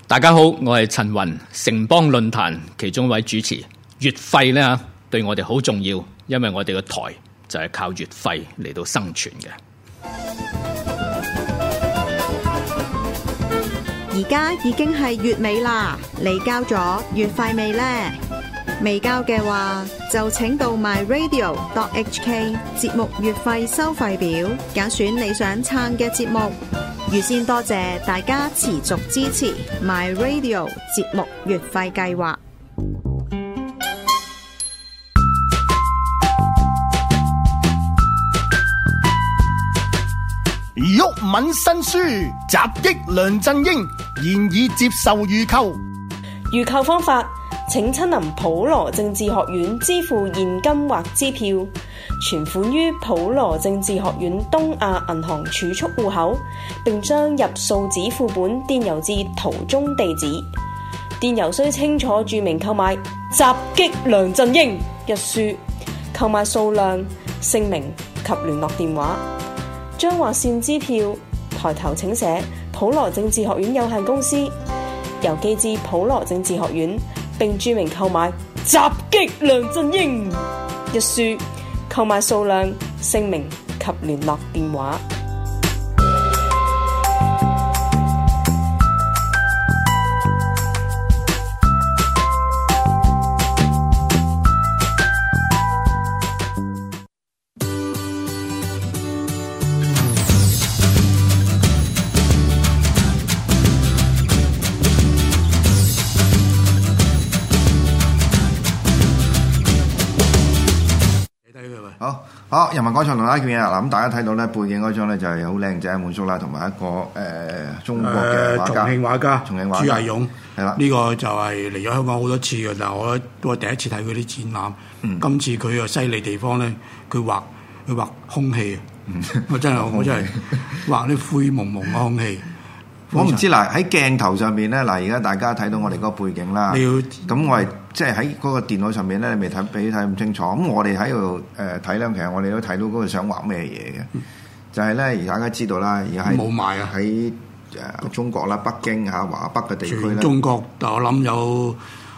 大家好，我係陳雲，城邦論壇其中一位主持。月費呢對我哋好重要，因為我哋個台就係靠月費嚟到生存嘅。 而家已經係月尾啦，你交咗月費未呢？未交嘅話，就請到 myradio.hk 節目月費收費表，揀選你想撐嘅節目。預先多謝大家持續支持 myradio 節目月費計劃。 毓民新書襲擊梁振英，現已接受預購。 預購方法，請親臨普羅政治學院支付現金或支票，存款於普羅政治學院東亞銀行儲蓄戶口，並將入數紙副本電郵至圖中地址。電郵須清楚註明購買襲擊梁振英一書，購買數量、姓名及聯絡電話。將劃線支票抬頭請寫普羅政治學院有限公司，郵寄至普羅政治學院，並註明購買襲擊梁振英一書，購買數量、姓名及聯絡電話。 好，人民廣場同大家見面啊！嗱，咁大家睇到咧背景嗰張咧就係好靚仔滿叔啦，同埋一個中國嘅畫家，重慶畫家朱毅勇，係啦，呢個就係嚟咗香港好多次嘅，但係我第一次睇佢啲展覽。今次佢個犀利地方咧，佢畫空氣啊！我真係畫啲灰蒙蒙嘅空氣。 我唔知嗱喺鏡頭上面咧，嗱而家大家睇到我哋嗰個背景啦。咁我係即係喺嗰個電腦上面咧，你未睇俾睇咁清楚。咁我哋喺度睇咧，其實我哋都睇到嗰個想畫咩嘢嘅，就係咧而大家知道啦，而家喺霧霾啊，喺中國啦，北京嚇華北嘅地區咧， 中國我諗有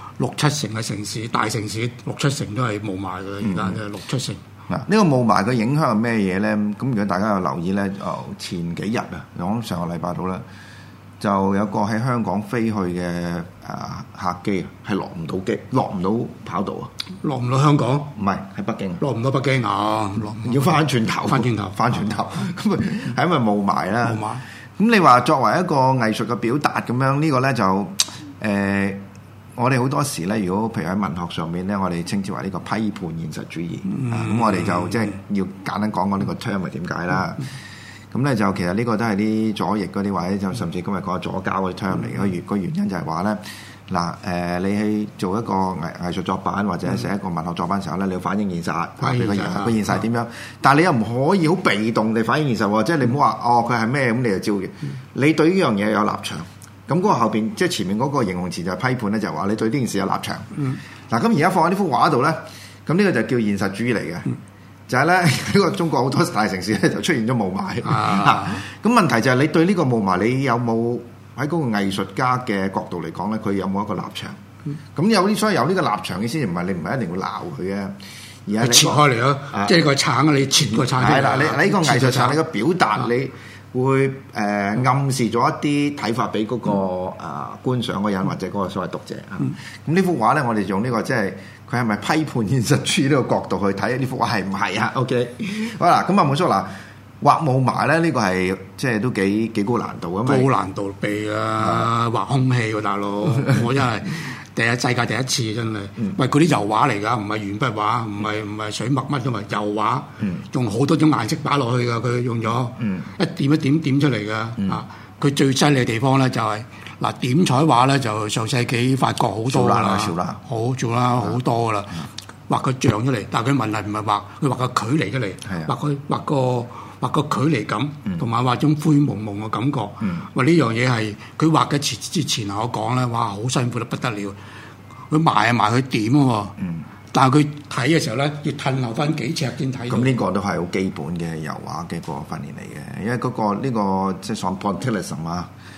6-7成嘅城市，大城市6-7成都係霧霾嘅，而家就6-7成。 嗱，呢個霧霾嘅影響係咩嘢咧？咁如果大家有留意咧，前幾日啊，講上個禮拜到啦。就有個喺香港飛去嘅客機係落唔到機，落唔到跑道啊！ 落唔到香港？ 唔係喺北京， 落唔到北京啊！ 要翻轉頭，翻轉頭，咁係因為霧霾啦。霧霾。咁你話作為一個藝術嘅表達咁樣，呢個咧就我哋好多時咧，如果譬如喺文學上面咧，我哋稱之為呢個批判現實主義。咁我哋就即係要簡單講呢個 term 係點解啦。咁咧就其實呢個都係啲左翼嗰啲，或者就甚至今日講左膠嘅 term 嚟嘅。個原因就係話咧，嗱你去做一個藝術作品或者寫一個文學作品嘅時候咧，你要反映現實，話俾個現實係點樣。但係你又唔可以好被動地反映現實喎，即係你唔好話佢係咩咁你就照嘅。你對呢樣嘢有立場，咁嗰個後邊即係前面嗰個形容詞就係批判咧，就係話你對呢件事有立場。嗱咁而家放喺呢幅畫度咧，咁呢個就叫現實主義嚟嘅。就係咧，呢個中國好多大城市咧就出現咗霧霾。咁問題就係你對呢個霧霾，你有冇喺嗰個藝術家嘅角度嚟講咧，佢有冇一個立場？咁所以有呢個立場嘅先，唔係你唔係一定會鬧佢嘅，而係切開嚟咯。即係個橙啊，你切個橙。 係啦，你呢個藝術上你個表達，你會暗示咗一啲睇法俾嗰個觀賞嘅人或者嗰個所謂讀者啊。咁呢幅畫咧，我哋用呢個即係。佢係咪批判現實主義呢個角度去睇呢幅畫係唔係啊 ？OK， 好啦，咁啊滿叔嗱畫霧霾咧，呢個係即係都幾高難度啊！ 高難度避啊，畫空氣喎大佬，我真係世界第一次真係。喂，嗰啲油畫嚟㗎，唔係鉛筆畫，唔係水墨乜㗎嘛，油畫，用好多種顏色擺落去㗎，佢用咗一點一點點出嚟㗎啊！佢最犀利嘅地方咧就係。嗱點彩畫咧就上世紀法國好多啦，好做啦好多噶啦，畫個像出嚟，但係佢問題唔係佢畫個距離出嚟，畫個距離感，同埋畫種灰蒙蒙嘅感覺。話呢樣嘢係佢畫嘅之前我講咧，哇好辛苦得不得了，佢埋佢點喎。但係佢睇嘅時候咧，要褪後翻幾尺先睇到。咁呢個都係好基本嘅油畫嘅個訓練嚟嘅，因為呢個即係 Pointillism 啊。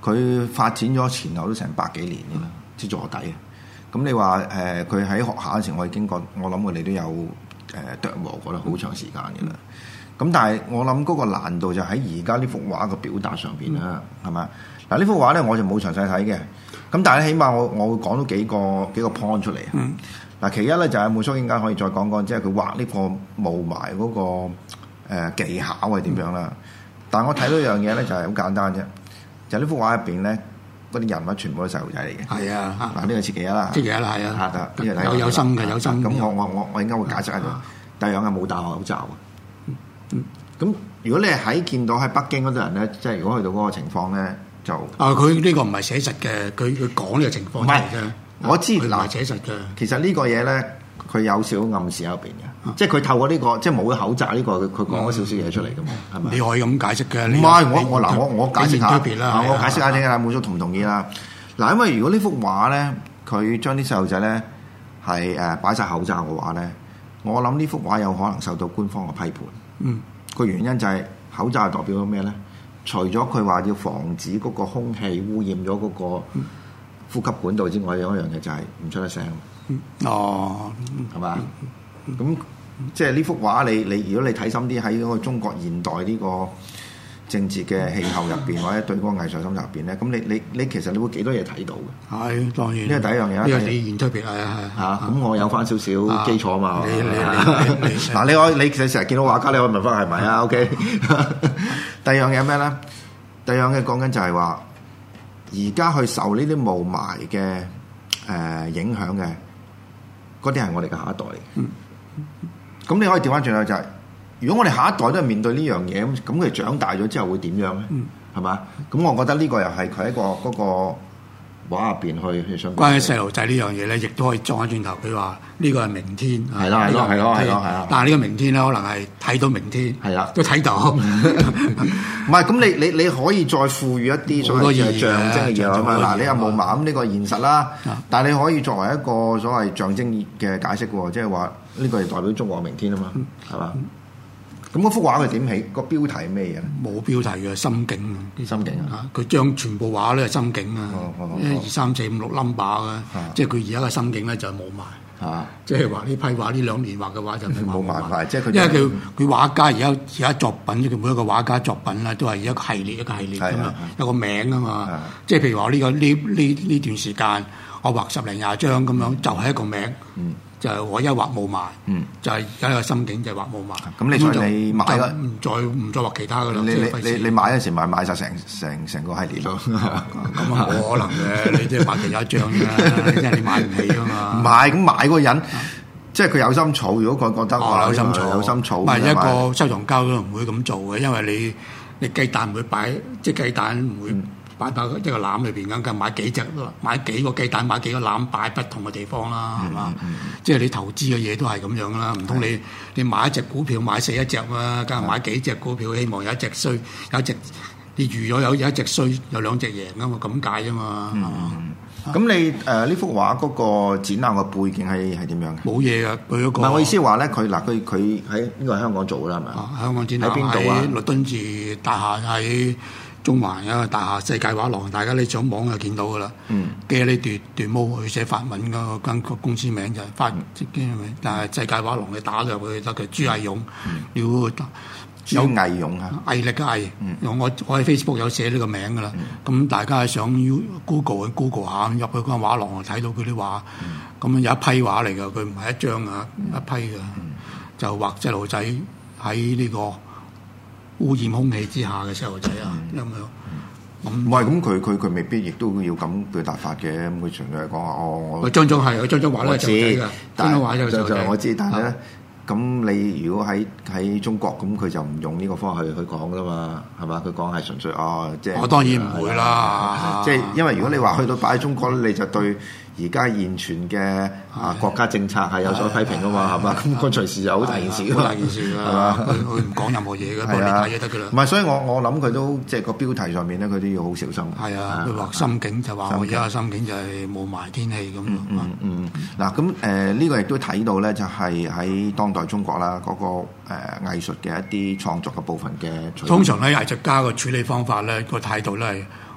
佢發展咗前後都成100幾年㗎啦，即係坐底。咁你話佢喺學校嗰時，我已經覺我諗佢哋都有琢磨過啦，好長時間嘅啦。咁但係我諗嗰個難度就喺而家呢幅畫嘅表達上邊啦，係咪？嗱呢幅畫咧我就冇詳細睇嘅，咁但係咧起碼我會講到幾個 point 出嚟。嗱其一咧就係滿叔應該可以再講講，即係佢畫呢個霧霾嗰個技巧係點樣啦。但係我睇到一樣嘢咧就係好簡單啫，就呢幅畫入邊咧嗰啲人物全部都細路仔嚟嘅。係啊，嗱呢個設計一啦， 設計一啦，係啊，有心嘅，有心。 咁我應該會解釋下咗。第二樣係冇戴口罩。咁如果你係見到喺北京嗰啲人咧，即係如果去到嗰個情況咧，就佢呢個唔係寫實嘅，佢講呢個情況嚟啫。 我知嗱，寫實嘅。 其實呢個嘢咧，佢有少少暗示喺入邊嘅，即係佢透過呢個即係冇口罩呢個，佢講咗少少嘢出嚟嘅嘛，係咪？ 你可以咁解釋嘅。 唔係我解釋下，我解釋下先啦，滿叔同唔同意啦？嗱，因為如果呢幅畫咧，佢將啲細路仔咧係擺晒口罩嘅話咧，我諗呢幅畫有可能受到官方嘅批判。個原因就係口罩係代表咗咩咧？除咗佢話要防止嗰個空氣污染咗嗰個呼吸管道之外，有一樣嘢就係唔出得聲。係嘛？咁即係呢幅畫，你如果你睇深啲喺嗰個中國現代呢個政治嘅氣候入邊，或者對嗰個藝術深入入邊咧，咁你其實你會幾多嘢睇到嘅？ 係當然。 呢個第一樣嘢啦。 呢個你原推別係啊。 咁我有翻少少基礎嘛。嗱你成日見到畫家，你可以問翻係咪啊 ？OK。第二樣嘢咩咧？第二樣嘢講緊就係話，而家去受呢啲霧霾嘅影響嘅，嗰啲係我哋嘅下一代嚟嘅。咁你可以調翻轉頭就係。如果我哋下一代都係面對呢樣嘢，咁佢長大咗之後會點樣咧？係嘛？咁我覺得呢個又係佢喺嗰個畫入邊去想。 關於細路仔呢樣嘢咧，亦都可以撞翻轉頭。佢話呢個係明天。 係咯。 但係呢個明天咧，可能係睇到明天。係啦，都睇到。唔係咁，你可以再賦予一啲所謂嘅象徵嘅嘢啊嘛。嗱，你有霧霾咁呢個現實啦，但係你可以作為一個所謂象徵嘅解釋喎，即係話呢個係代表中國明天啊嘛，係嘛？咁嗰幅畫佢點起？個標題係咩嘢咧？冇標題嘅，心境啊！ 心境啊！ 佢將全部畫咧係心境啊！1、2、3、4、5、6 number 嘅，即係佢而家嘅心境咧就冇埋。即係話呢批畫呢2年畫嘅畫就冇埋。即係佢因為佢畫家而家作品，佢每一個畫家作品咧都係一個系列咁樣，有個名啊嘛。即係譬如話呢段時間我畫10零20張咁樣，就係一個名。就係我一畫霧霾，就係而家個心境就係畫霧霾。 咁你買嘅唔再畫其他嘅啦。 你買嗰陣時買晒成個系列咯。 咁啊冇可能嘅，你即係畫其他張啫，即係你買唔起啊嘛。 唔係咁買嗰個人，即係佢有心儲。如果佢覺得有心儲，唔係一個收藏家都唔會咁做嘅，因為你雞蛋唔會擺，即係雞蛋唔會。擺到一個籃裏邊咁，買幾隻，買幾個雞蛋，買幾個籃擺不同嘅地方啦，係嘛？即係你投資嘅嘢都係咁樣啦，唔通你買一隻股票買死一隻嘛？梗係買幾隻股票，希望有一隻衰，有一隻你預咗有一隻衰，有2隻贏啊嘛，咁解啫嘛。 咁你呢幅畫嗰個展覽嘅背景係點樣嘅？ 冇嘢噶，佢嗰個。唔係我意思話咧，佢喺呢個係香港做啦，係咪？ 香港展覽喺邊度啊？律敦治大廈喺中環有個大廈世界畫廊，大家你上網就見到噶啦。嘅呢段毛佢寫法文嗰間公司名就係但係世界畫廊你打入去得嘅朱毅勇， 朱毅勇啊， 毅力嘅毅。我喺 Facebook 有寫呢個名噶啦。咁大家上 Google 下入去嗰間畫廊就睇到佢啲畫。咁有一批畫嚟㗎，佢唔係一張啊，一批㗎。就畫細路仔喺呢個污染空氣之下嘅細路仔啊，咁樣。 唔係咁，佢未必亦都要咁表達法嘅。咁佢純粹係講話我張張係，張張畫咧就係㗎，張張畫就我知，但係咧。咁你如果喺中國咁，佢就唔用呢個方法去講噶嘛，係嘛？佢講係純粹即係我當然唔會啦， 即係因為如果你話去到擺喺中國咧，你就對而家現存嘅國家政策係有所批評噶嘛，係嘛？咁佢隨時就好大件事， 好大件事㗎，係嘛？佢唔講任何嘢嘅，幫你睇嘢得㗎啦。 唔係，所以我諗佢都即係個標題上面咧，佢都要好小心。 係啊，佢畫心境就話我而家嘅心境就係霧霾天氣咁。 嗱咁呢個亦都睇到咧，就係喺當代中國啦嗰個藝術嘅一啲創作嘅部分嘅。 通常咧藝術家嘅處理方法咧個態度咧係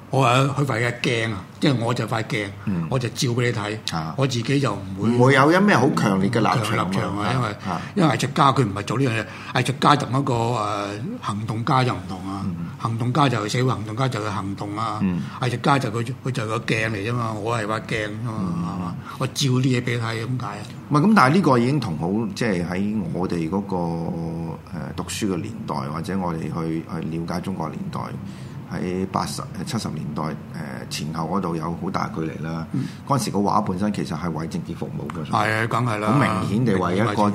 我話佢塊嘅鏡啊，即係我就塊鏡，我就照俾你睇，我自己就唔會有一咩好強烈嘅立場啊，因為藝術家佢唔係做呢樣嘢，藝術家同一個行動家就唔同啊，行動家就係社會行動家就係行動啊，藝術家就佢就係個鏡嚟啫嘛，我係塊鏡啊嘛，係嘛，我照啲嘢俾你睇咁解啊。 唔係咁，但係呢個已經同好即係喺我哋嗰個讀書嘅年代，或者我哋去了解中國年代。喺80、70年代前後嗰度有好大距離啦。嗰陣時個畫本身其實係為政治服務嘅， 係啊，梗係啦， 好明顯地為一個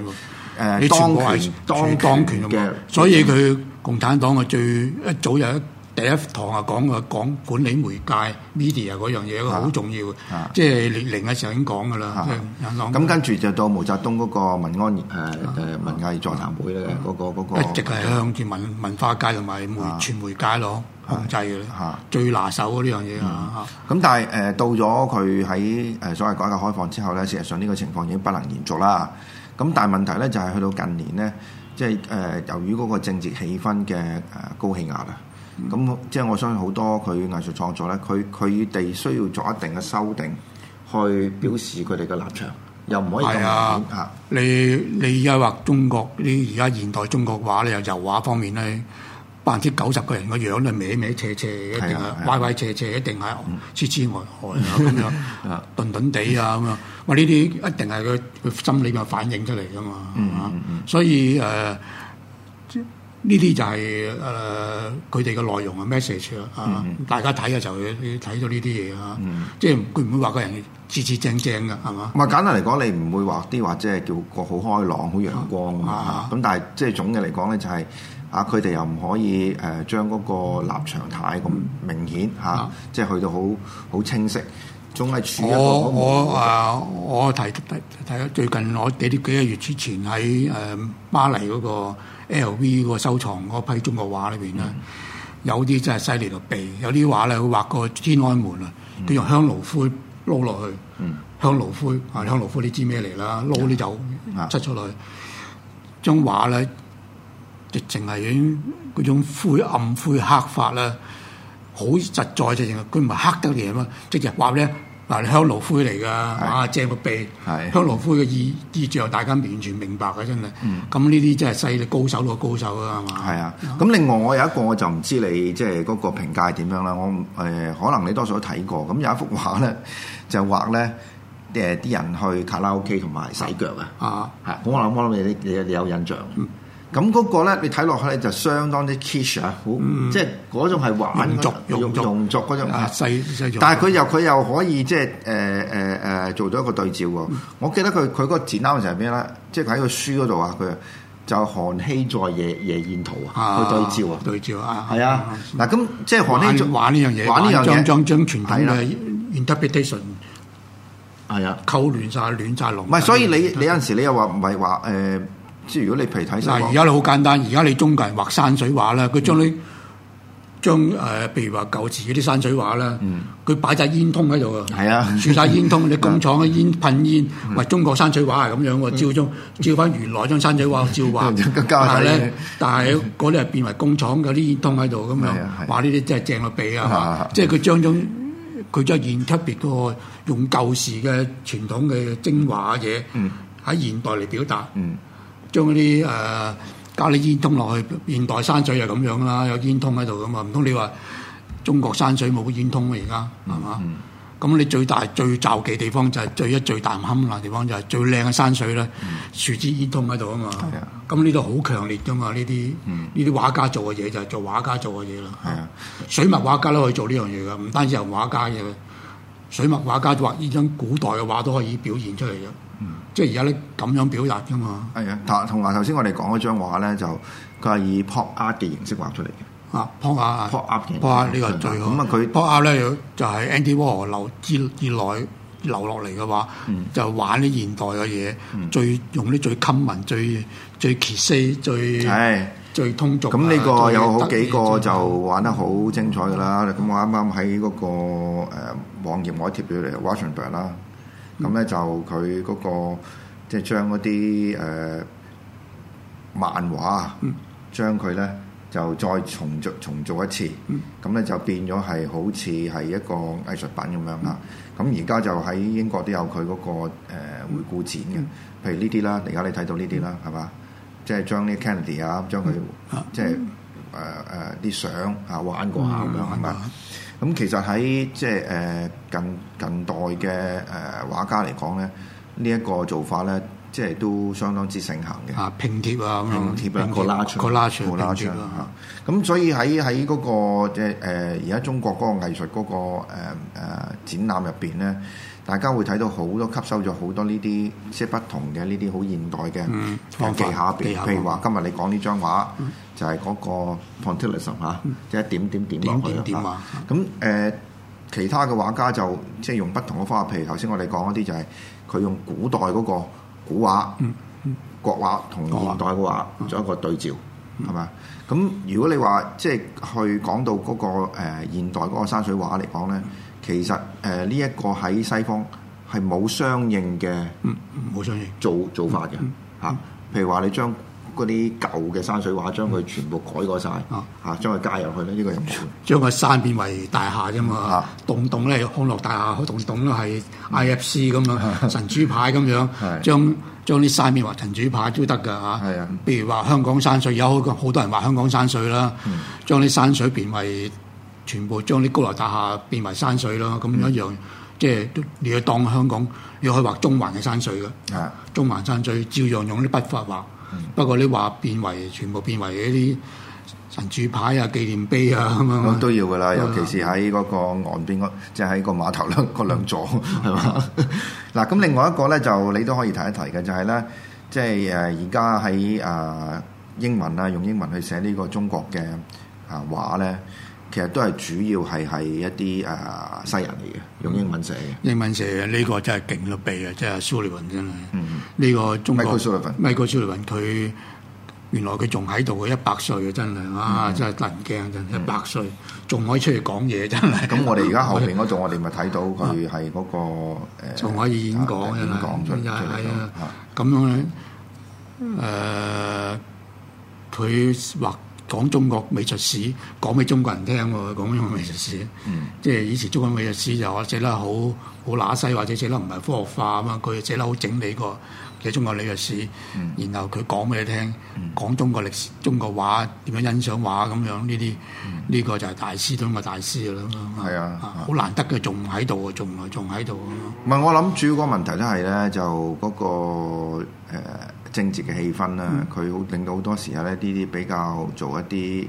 當權嘅， 所以佢共產黨嘅一早有第一堂啊講管理媒介 media 嗰樣嘢，好重要。即係列寧嘅時候已經講㗎啦。 咁跟住就到毛澤東嗰個文藝座談會咧，嗰個一直係向住文化界同埋傳媒界攞控制嘅咧，最拿手嗰呢樣嘢啊。 咁但係到咗佢喺所謂改革開放之後咧，事實上呢個情況已經不能延續啦。咁但係問題咧就係去到近年咧，即係由於嗰個政治氣氛嘅高氣壓啊。咁即係我相信好多佢藝術創作咧，佢哋需要做一定嘅修訂，去表示佢哋嘅立場，又唔可以咁明顯嚇。 你而家畫中國，你而家現代中國畫咧，油畫方面咧，90%嘅人個樣都係歪歪斜斜，一定係歪歪斜斜，一定係痴痴呆呆啊咁樣，頓頓地啊咁樣。哇！呢啲一定係佢心裏面反映出嚟噶嘛。所以呢啲就係佢哋嘅內容啊 message 啊，大家睇嘅時候你睇到呢啲嘢啊，即係佢唔會話個人字正正嘅係嘛？ 唔係簡單嚟講，你唔會話啲話即係叫個好開朗、好陽光咁但係即係總嘅嚟講咧，就係佢哋又唔可以將嗰個立場太咁明顯即係去到好清晰，總係處一個我睇最近我哋呢幾個月之前喺巴黎嗰個 LV 嗰個收藏嗰批中國畫裏邊咧，有啲真係犀利到痹，有啲畫咧佢畫個天安門啊，佢用香爐灰撈落去，香爐灰你知咩嚟啦？撈啲油出出嚟，張畫咧直情係已經嗰種暗灰黑法啦，好實在直情，佢唔係黑得嚟啊嘛，直情畫咧。嗱，香爐灰嚟㗎，正個鼻，香爐灰嘅意象，大家完全明白嘅，真係。咁呢啲真係犀利，高手到高手啊，係嘛？ 係啊。咁另外我有一個我就唔知你即係嗰個評價點樣啦。我可能你多數都睇過。咁有一幅畫咧，就畫咧啲人去卡拉 OK 同埋洗腳啊。係。我諗你有印象。咁嗰個咧，你睇落去咧就相當之 kitsch 啊，好即係嗰種係玩用作嗰種但係佢又可以即係做到一個對照喎。我記得佢嗰個展覽就係咩咧？即係喺個書嗰度啊，佢就韓熙載夜宴圖啊，去對照啊，係啊。嗱咁即係韓熙玩呢樣嘢，將傳統嘅 interpretation 係啊， 溝亂晒龍。 唔係，所以你有陣時你又話唔係話即係如果你譬如睇嗱， 而家你好簡單，而家你中國人畫山水畫啦，佢將譬如話舊時嗰啲山水畫啦，佢擺晒煙通喺度啊，係啊，豎晒煙通，你工廠嘅煙噴煙，喂，中國山水畫係咁樣喎，照翻原來張山水畫照畫，但係嗰啲係變為工廠嗰啲煙通喺度咁樣，話呢啲真係正個鼻啊，即係佢將現特別嗰個用舊時嘅傳統嘅精華嘢喺現代嚟表達。將嗰啲加啲煙通落去，現代山水就咁樣啦，有煙通喺度噶嘛，唔通你話中國山水冇煙通啊？而家係嘛？咁你最罩忌地方就係最大冚唪唥地方就係最靚嘅山水咧，樹枝煙通喺度啊嘛。咁呢度好強烈噶嘛，呢啲畫家做嘅嘢就係做畫家做嘅嘢啦。水墨畫家都可以做呢樣嘢噶，唔單止係畫家嘅，水墨畫家畫呢張古代嘅畫都可以表現出嚟嘅。即係而家咧咁樣表達噶嘛？係啊，同埋頭先我哋講嗰張畫咧，就佢係以 pop art 嘅形式畫出嚟嘅。 pop art 呢個最好。咁佢 pop art 咧就係 Andy Warhol 留落嚟嘅話，就玩啲現代嘅嘢，用啲最 common、最 cliché、最通俗。 咁呢個有好幾個就玩得好精彩㗎啦。咁我啱啱喺嗰個網頁我貼咗嚟 Rauschenberg 啦。咁咧就佢嗰個即係將嗰啲漫畫將佢咧就再重做一次，咁咧就變咗係好似係一個藝術品咁樣啦。咁而家就喺英國都有佢嗰個回顧展嘅，譬如呢啲啦，而家你睇到呢啲啦，係嘛？即係將啲 Kennedy 啊，將佢即係啲相啊玩過下咁樣係嘛？咁其實喺即係近代嘅畫家嚟講咧，呢一個做法咧，即係都相當之盛行嘅。 拼貼啊， 拼貼啊 collage 啊，咁所以喺嗰個即係而家中國嗰個藝術嗰個展覽入邊咧，大家會睇到好多吸收咗好多呢啲即係不同嘅呢啲好現代嘅技巧入邊。譬如話今日你講呢張畫就係嗰個 Pointillism 嚇，即係點落去啦。咁其他嘅畫家就即係用不同嘅方法，譬如頭先我哋講嗰啲就係佢用古代嗰個古畫、國畫同現代嘅畫做一個對照，係嘛？咁如果你話即係去講到嗰個現代嗰個山水畫嚟講咧，其實呢一個喺西方係冇相應嘅冇相應做法嘅嚇。譬如話你將嗰啲舊嘅山水畫將佢全部改過晒，嚇，將佢加入去咧，呢個又冇。 將個山變為大廈啫嘛，棟咧康樂大廈，棟都係 IFC 咁樣神主牌咁樣，將啲山變為神主牌都得㗎嚇。係啊，譬如話香港山水，有好多人話香港山水啦，將啲山水變為全部將啲高樓大廈變為山水啦，咁一樣即係你要當香港，你可以畫中環嘅山水㗎，中環山水照樣用啲筆法畫。不過你話全部變為一啲神主牌啊、紀念碑啊咁樣， 都要噶啦。尤其是喺嗰個岸邊即係喺個碼頭嗰兩座係嘛。嗱，咁另外一個咧就你都可以提一提嘅，就係咧即係而家喺英文啊，用英文去寫呢個中國嘅畫咧，其實都係主要係一啲西人嚟嘅，用英文寫嘅。 英文寫呢個真係勁到痹啊！即係 Sullivan 真係。呢個中國 Michael Sullivan 佢原來佢仲喺度嘅100歲啊！真係真係得人驚真係100歲，仲可以出嚟講嘢真係。 咁我哋而家後邊嗰度，我哋咪睇到佢係嗰個仲可以演講真係。係啊，咁樣咧佢話。講中國美術史，講俾中國人聽喎，講中國美術史，即係以前中國美術史就寫得好乸西，或者寫得唔係科學化啊嘛，佢寫得好整理過嘅中國美術史，然後佢講俾你聽，講中國歷史、中國畫點樣欣賞畫咁樣呢啲，呢個就係大師中嘅大師啦。係啊，好難得嘅，仲喺度，仲喺度。 唔係我諗主要個問題都係咧，就嗰個政治嘅氣氛啦，佢令到好多時候咧，呢啲比較做一啲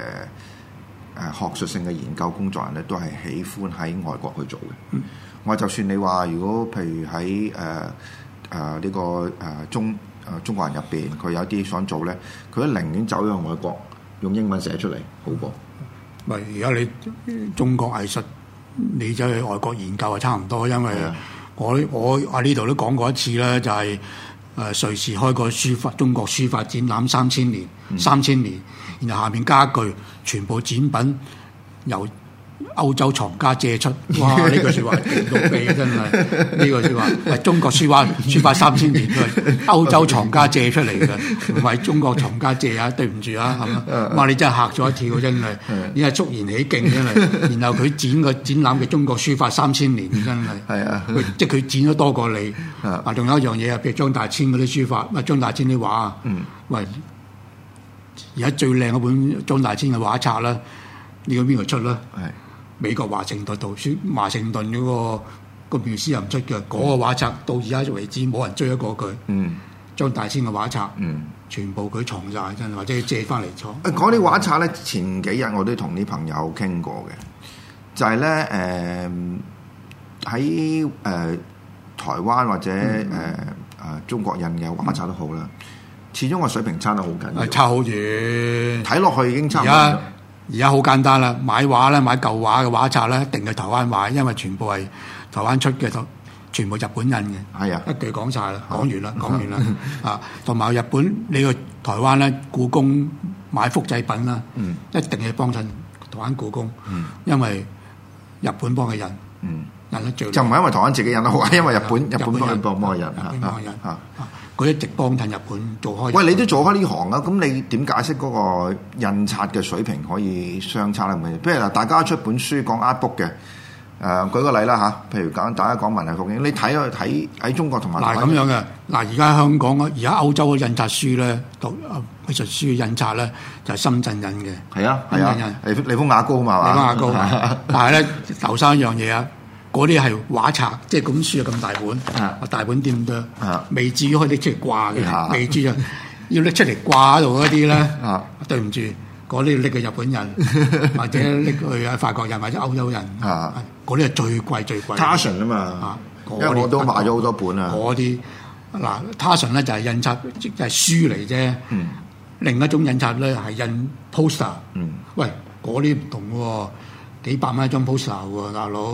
學術性嘅研究工作人咧，都係喜歡喺外國去做嘅。我就算你話，如果譬如喺呢個中國人入邊，佢有啲想做咧，佢都寧願走向外國，用英文寫出嚟好過。 咪而家你中國藝術，你走去外國研究係差唔多，因為我喺呢度都講過一次啦，就係。瑞士開個中國書法展覽3000年，然後下面加一句全部展品由歐洲藏家借出，哇！呢句説話勁到痹真係，呢句説話係中國書法3000年都係歐洲藏家借出嚟嘅，唔係中國藏家借啊！對唔住啊，係嘛？哇！你真係嚇咗一跳，真係，你係肅然起敬真係。然後佢展覽嘅中國書法3000年真係，係啊，即係佢展咗多過你。啊，仲有一樣嘢啊，譬如張大千嗰啲書法，張大千啲畫啊，喂，而家最靚嗰本張大千嘅畫冊啦，呢個邊個出啦？美國華盛頓圖書，華盛頓嗰個繆斯人出嘅嗰個畫冊，到而家為止冇人追得過佢。張大千嘅畫冊，全部佢藏晒，真係或者借翻嚟藏。 講啲畫冊咧，前幾日我都同啲朋友傾過嘅，就係咧喺台灣或者中國印嘅畫冊都好啦，始終個水平差得好緊， 差好遠， 睇落去已經差唔多。 而家好簡單啦，買畫咧，買舊畫嘅畫冊咧，一定係台灣畫，因為全部係台灣出嘅，全部日本印嘅。係啊，一句講晒啦，講完啦啊！同埋日本，你去台灣咧，故宮買複製品啦，一定係幫襯台灣故宮，因為日本幫佢印，印得最。 就唔係因為台灣自己印得好，因為日本幫佢印嚇。 佢一直幫襯日本做開。 喂，你都做開呢行啊？咁你點解釋嗰個印刷嘅水平可以相差咧？譬如嗱，大家出本書講 art book 嘅，舉個例啦嚇，譬如大家講文藝復興，你睇喺中國同埋嗱咁樣嘅嗱，而家香港而家歐洲嘅印刷書咧，美術書印刷咧就係深圳印嘅。 係啊，利豐雅高嘛， 利豐雅高，但係咧頭生一樣嘢啊！嗰啲係畫冊，即係本書咁大本，大本點多，未至於可以拎出嚟掛嘅，未至於要拎出嚟掛喺度嗰啲咧，對唔住，嗰啲要拎去日本人，或者拎去法國人或者歐洲人，嗰啲係最貴最貴。 Taschen 啊嘛，因為我都買咗好多本啊。 嗰啲嗱 Taschen 咧就係印刷，就係書嚟啫。另一種印刷咧係印 poster。喂，嗰啲唔同喎，幾百蚊一張 poster 喎，大佬。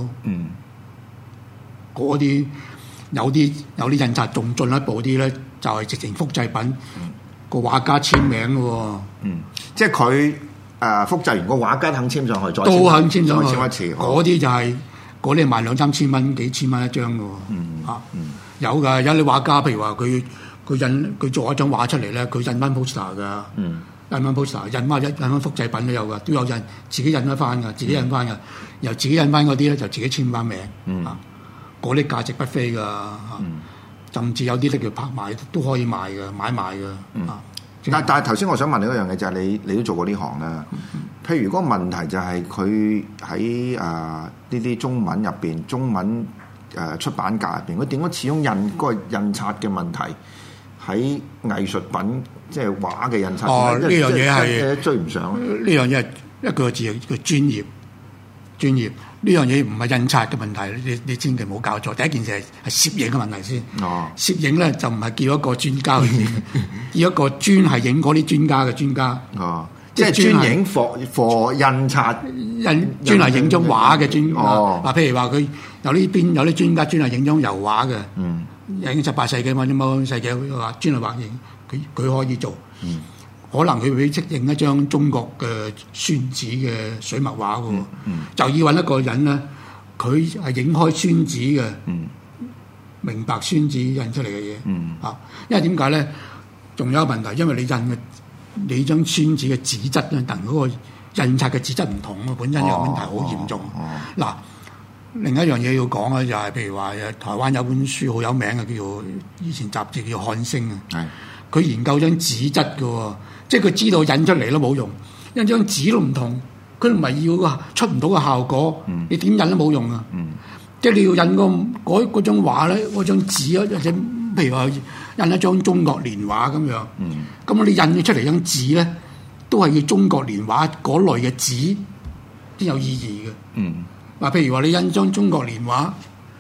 嗰啲有啲印刷仲進一步啲咧，就係直情複製品，個畫家簽名嘅喎。 即係佢複製完個畫家肯簽上去，再都肯簽上去， 再簽一次。 嗰啲就係嗰啲賣2-3千蚊、幾千蚊一張嘅喎。有㗎，有啲畫家，譬如話佢做一張畫出嚟咧，佢印翻 poster 㗎。印翻 poster，印翻複製品都有㗎，都有印自己印得翻㗎，自己印翻㗎，由自己印翻嗰啲咧就自己簽翻名。嗰啲價值不菲㗎，甚至有啲咧叫拍賣都可以賣嘅，買賣嘅。 但係頭先我想問你一樣嘢，就係你都做過呢行啦。譬如嗰個問題就係佢喺呢啲中文入邊，中文出版界入邊，佢點解始終印嗰個印刷嘅問題喺藝術品即係畫嘅印刷？ 呢樣嘢係追唔上。 呢樣嘢係一個字叫專業。呢樣嘢唔係印刷嘅問題，你千祈唔好搞錯。第一件事係攝影嘅問題先。攝影咧就唔係叫一個專家去影，叫一個專係影嗰啲專家嘅專家。 即係專影貨印刷， 專係影張畫嘅專家。嗱，譬如話佢有啲專家專係影張油畫嘅，影18世紀或者某世紀畫專係畫影，佢可以做。可能佢會識影一張中國嘅宣紙嘅水墨畫嘅，就要揾一個人咧，佢係影開宣紙嘅，明白宣紙印出嚟嘅嘢。因為點解咧？仲有一個問題，因為你張宣紙嘅紙質咧，同嗰個印刷嘅紙質唔同啊，本身有問題好嚴重。嗱，另一樣嘢要講咧，就係譬如話台灣有本書好有名嘅，叫做以前雜誌叫《漢星》啊。佢研究張紙質嘅喎。即係佢知道印出嚟都冇用，因為張紙都唔同，佢唔係要個出唔到個效果，你點印都冇用啊！即係你要印嗰張畫咧，嗰張紙啊，或者譬如話印一張中國年畫咁樣，咁你印咗出嚟張紙咧，都係要中國年畫嗰類嘅紙先有意義嘅。嗱，譬如話你印張中國年畫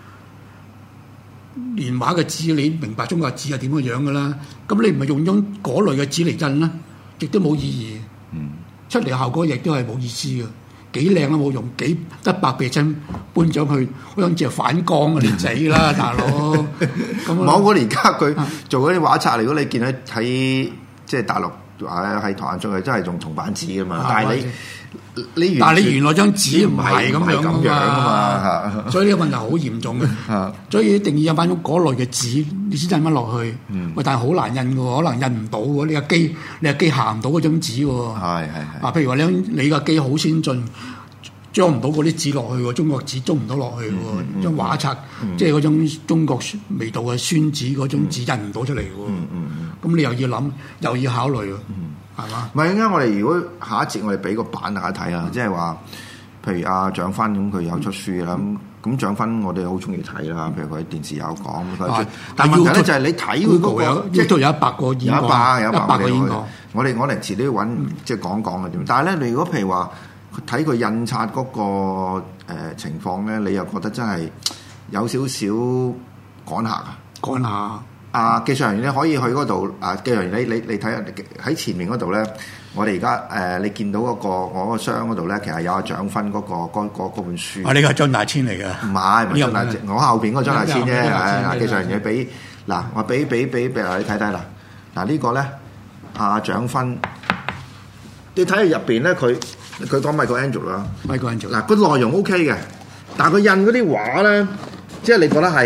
嘅紙，你明白中國紙係點嘅樣嘅啦，咁你唔係用張嗰類嘅紙嚟印啦。亦都冇意義，出嚟效果亦都係冇意思嘅，幾靚都冇用，幾得百倍親搬上去，嗰張紙係反光啊！你死啦，大佬！咁冇我而家佢做嗰啲畫冊，如果你見到喺即係大陸喺台灣做嘅，真係用銅版紙噶嘛，但係你原來張紙唔係咁樣噶嘛， 所以呢個問題好嚴重嘅，所以一定要印翻嗰類嘅紙，你先印翻落去。喂，但係好難印嘅，可能印唔到喎。你個機行唔到嗰張紙喎。係。譬如話你個機好先進，裝唔到嗰啲紙落去喎，中國紙裝唔到落去喎，張畫冊即係嗰種中國味道嘅宣紙嗰種紙印唔到出嚟喎。咁你又要諗，又要考慮喎。係嘛？ 唔係，因為我哋如果下一節我哋俾個版大家睇啊，即係話，譬如阿蔣勳咁，佢有出書啦，咁蔣勳我哋好中意睇啦。譬如佢喺電視有講，但係問題咧就係你睇佢嗰個， 即係都有100個演講， 有100個演講。我哋遲啲揾即係講嘅點。但係咧，你如果譬如話睇佢印刷嗰個情況咧，你又覺得真係有少少趕客啊？ 趕下。 技術人員咧可以去嗰度。技術人員你睇下喺前面嗰度咧，我哋而家你見到嗰個我個箱嗰度咧，其實有阿蔣勳嗰本書。 呢個係張大千嚟嘅。唔係張大千，我後邊嗰個張大千啫。技術人員俾嗱，我俾你睇睇啦。嗱呢個咧，阿蔣勳，你睇下入邊咧，佢講Michelangelo啦。Michelangelo嗱個內容 OK 嘅，但係佢印嗰啲畫咧，即係你覺得係。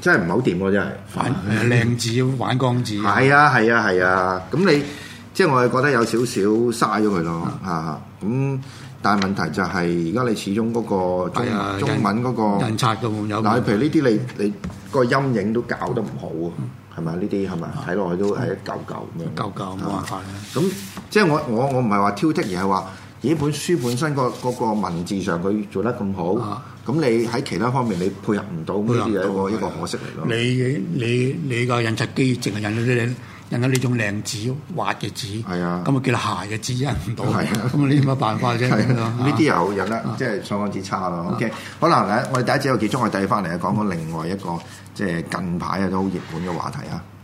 真係唔係好掂喎，真係。 靚紙玩光紙。 係啊，咁你即係我係覺得有少少嘥咗佢咯嚇。咁但係問題就係而家你始終嗰個中文嗰個印刷嘅有。 嗱，譬如呢啲你個陰影都搞得唔好啊，係咪？呢啲係咪睇落去都係一嚿嚿咁樣？ 嚿冇辦法啦。 咁即係我唔係話挑剔，而係話呢本書本身嗰個文字上佢做得咁好，咁你喺其他方面你配合唔到，呢啲係一個可惜嚟咯。 你個印刷機淨係印到呢種靚紙滑嘅紙， 係啊， 咁啊叫做鞋嘅紙印唔到，咁啊你有乜辦法啫？ 呢啲又印得即係相當之差咯。OK， 好啦，我哋第一節有幾鐘，我哋翻嚟講講另外一個即係近排都好熱門嘅話題啊。